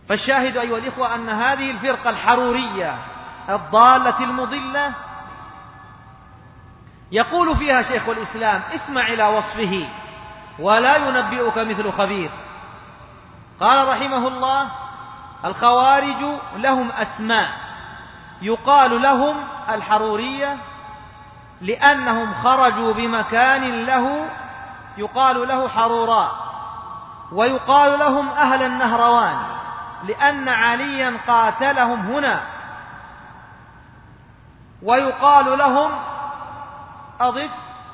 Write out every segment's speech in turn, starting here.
فالشاهد أيها الإخوة أن هذه الفرقة الحرورية الضالة المضلة يقول فيها شيخ الإسلام: اسمع إلى وصفه ولا ينبئك مثل خبير. قال رحمه الله: الخوارج لهم أسماء، يقال لهم الحرورية لأنهم خرجوا بمكان له يقال له حروراء، ويقال لهم أهل النهروان لأن عليا قاتلهم هنا، ويقال لهم أضف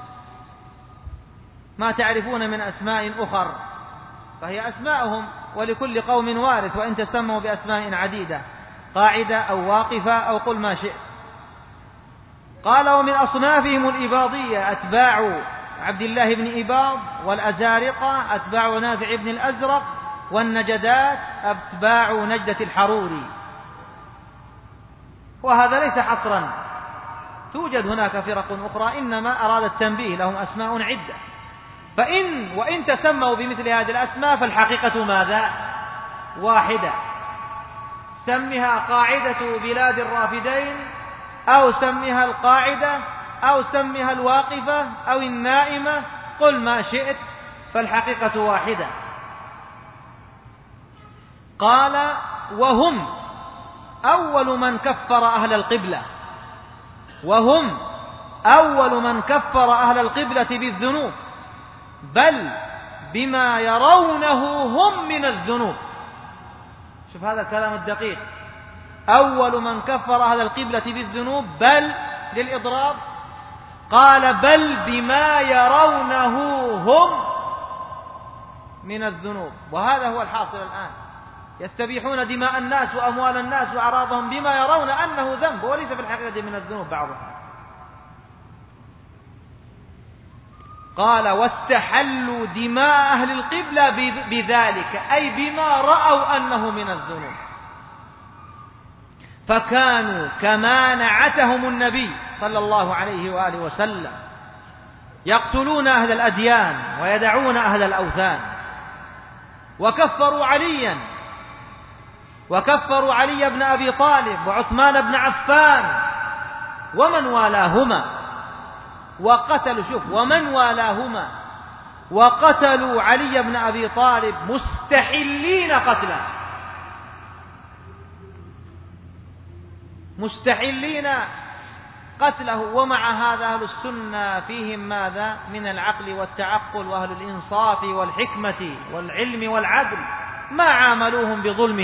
ما تعرفون من أسماء أخر، فهي أسماءهم ولكل قوم وارث، وإن تسموا بأسماء عديدة، قاعدة أو واقفة أو قل ما شئت. قال: ومن أصنافهم الإباضية أتباع عبد الله بن إباض، والأزارقة أتباع نافع بن الأزرق، والنجدات أتباع نجدة الحروري. وهذا ليس حصرا، توجد هناك فرق أخرى، إنما أراد التنبيه، لهم أسماء عدة. وإن تسموا بمثل هذه الأسماء فالحقيقة ماذا؟ واحدة. سمها قاعدة بلاد الرافدين، أو سمها القاعدة، أو سمها الواقفة، أو النائمة، قل ما شئت، فالحقيقة واحدة. قال: وهم أول من كفر أهل القبلة، وهم أول من كفر أهل القبلة بالذنوب، بل بما يرونه هم من الذنوب. شوف هذا الكلام الدقيق: أول من كفر أهل القبلة بالذنوب، بل للإضراب، قال: بل بما يرونه هم من الذنوب. وهذا هو الحاصل الآن، يستبيحون دماء الناس وأموال الناس وأعراضهم بما يرون أنه ذنب، وليس في الحقيقة من الذنوب بعضها. قال: واستحلوا دماء أهل القبلة بذلك، أي بما رأوا أنه من الذنوب، فكانوا كما نعتهم النبي صلى الله عليه وآله وسلم، يقتلون أهل الأديان ويدعون أهل الأوثان. وكفروا علي بن أبي طالب وعثمان بن عفان ومن والاهما، وقتلوا علي بن أبي طالب مستحلين قتله، ومع هذا أهل السنة فيهم ماذا؟ من العقل والتعقل، وأهل الإنصاف والحكمة والعلم والعدل، ما عاملوهم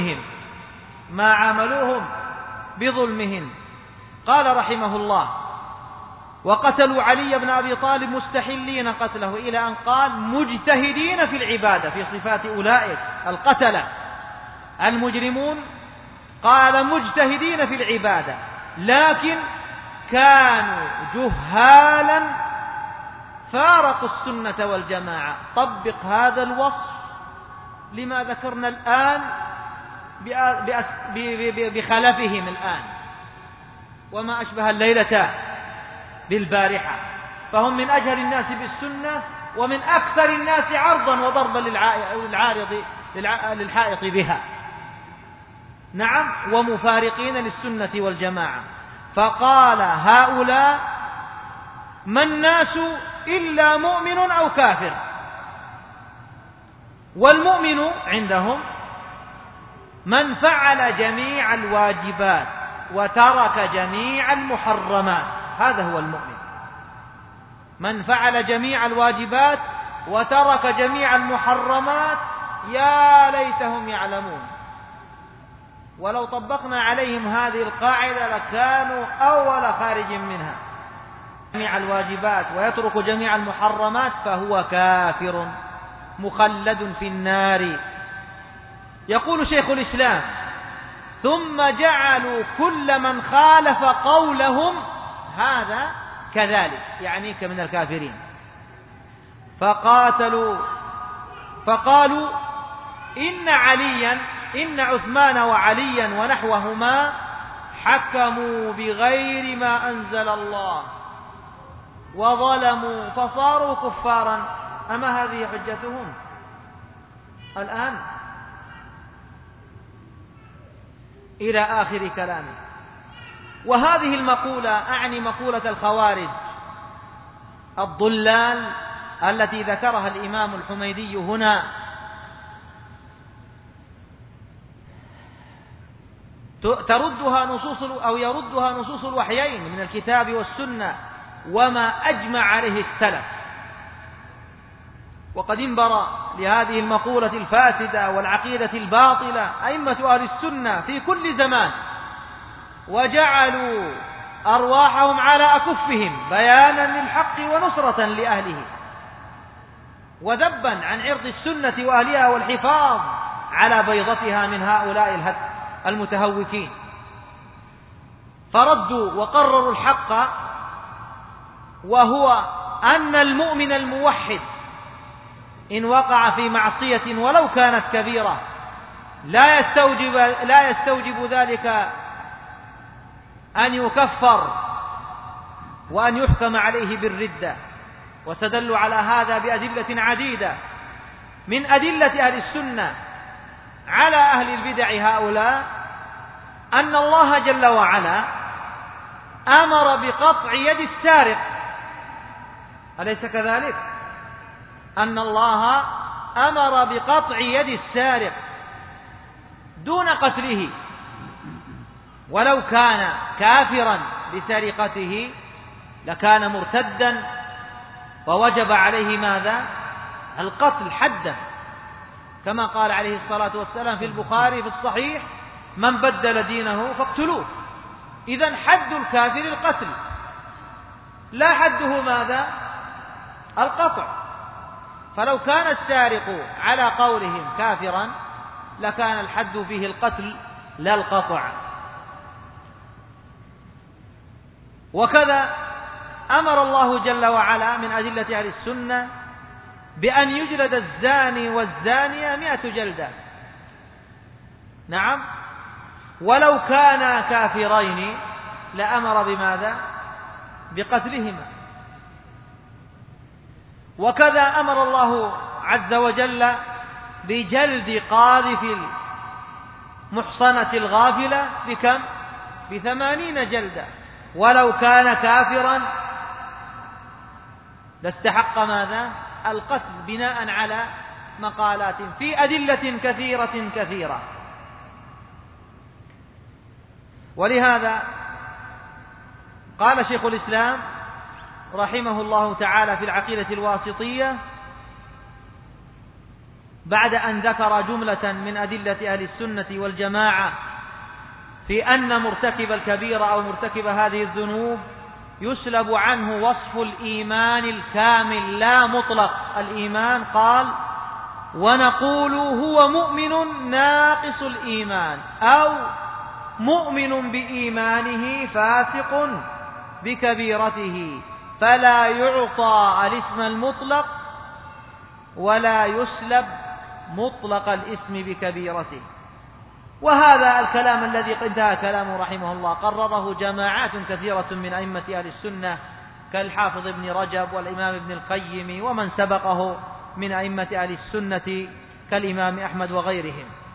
بظلمهم. قال رحمه الله: وقتلوا علي بن أبي طالب مستحلين قتله، إلى أن قال: مجتهدين في العبادة، في صفات أولئك القتلة المجرمون. قال: مجتهدين في العبادة، لكن كانوا جهالا فارقوا السنة والجماعة. طبق هذا الوصف لما ذكرنا الآن بخلفهم الآن، وما أشبه الليلة بالبارحة، فهم من أجهل الناس بالسنة، ومن أكثر الناس عرضا وضربا للحائط بها، نعم، ومفارقين للسنة والجماعة. فقال: هؤلاء ما الناس إلا مؤمن أو كافر، والمؤمن عندهم من فعل جميع الواجبات وترك جميع المحرمات، هذا هو المؤمن، من فعل جميع الواجبات وترك جميع المحرمات. يا ليتهم يعلمون، ولو طبقنا عليهم هذه القاعدة لكانوا أول خارج منها. جميع الواجبات ويترك جميع المحرمات فهو كافر مخلد في النار. يقول شيخ الإسلام: ثم جعلوا كل من خالف قولهم هذا كذلك، يعني من الكافرين، فقالوا إن عثمان وعليا ونحوهما حكموا بغير ما أنزل الله وظلموا فصاروا كفارا. أما هذه حجتهم الآن؟ إلى آخر كلامه. وهذه المقولة أعني مقولة الخوارج الضلال التي ذكرها الإمام الحميدي هنا، يردها نصوص الوحيين من الكتاب والسنة وما أجمع عليه السلف. وقد انبر لهذه المقولة الفاسدة والعقيدة الباطلة أئمة أهل السنة في كل زمان، وجعلوا أرواحهم على أكفهم بيانا للحق ونصرة لأهله، وذبا عن عرض السنة وأهلها والحفاظ على بيضتها من هؤلاء المتهوكين. فردوا وقرروا الحق، وهو أن المؤمن الموحد إن وقع في معصية ولو كانت كبيرة لا يستوجب ذلك أن يكفر وأن يحكم عليه بالردة. واستدلوا على هذا بأدلة عديدة من أدلة أهل السنة على أهل البدع هؤلاء، أن الله جل وعلا أمر بقطع يد السارق، أليس كذلك؟ أن الله أمر بقطع يد السارق دون قتله، ولو كان كافرا بسرقته لكان مرتدا ووجب عليه ماذا؟ القتل حدا، كما قال عليه الصلاة والسلام في البخاري في الصحيح: من بدل دينه فاقتلوه. إذن حد الكافر القتل، لا حده ماذا؟ القطع. فلو كان السارق على قولهم كافرا لكان الحد فيه القتل لا القطع. وكذا أمر الله جل وعلا من أدلة أهل السنة بأن يجلد الزاني والزانية 100 جلدة. نعم، ولو كانا كافرين لأمر بماذا؟ بقتلهما. وكذا أمر الله عز وجل بجلد قاذف المحصنة الغافلة بكم؟ ب80 جلدة، ولو كان كافرا لاستحق ماذا؟ القتل، بناء على مقالات في أدلة كثيرة. ولهذا قال شيخ الإسلام رحمه الله تعالى في العقيدة الواسطية بعد أن ذكر جملة من أدلة أهل السنة والجماعة في أن مرتكب الكبيرة أو مرتكب هذه الذنوب يسلب عنه وصف الإيمان الكامل لا مطلق الإيمان، قال: ونقول هو مؤمن ناقص الإيمان أو مؤمن بإيمانه فاسق بكبيرته، فلا يعطى الاسم المطلق ولا يسلب مطلق الاسم بكبيرته. وهذا الكلام الذي انتهى كلامه رحمه الله قرره جماعات كثيرة من أئمة أهل السنة كالحافظ ابن رجب والإمام ابن القيم ومن سبقه من أئمة أهل السنة كالإمام أحمد وغيرهم.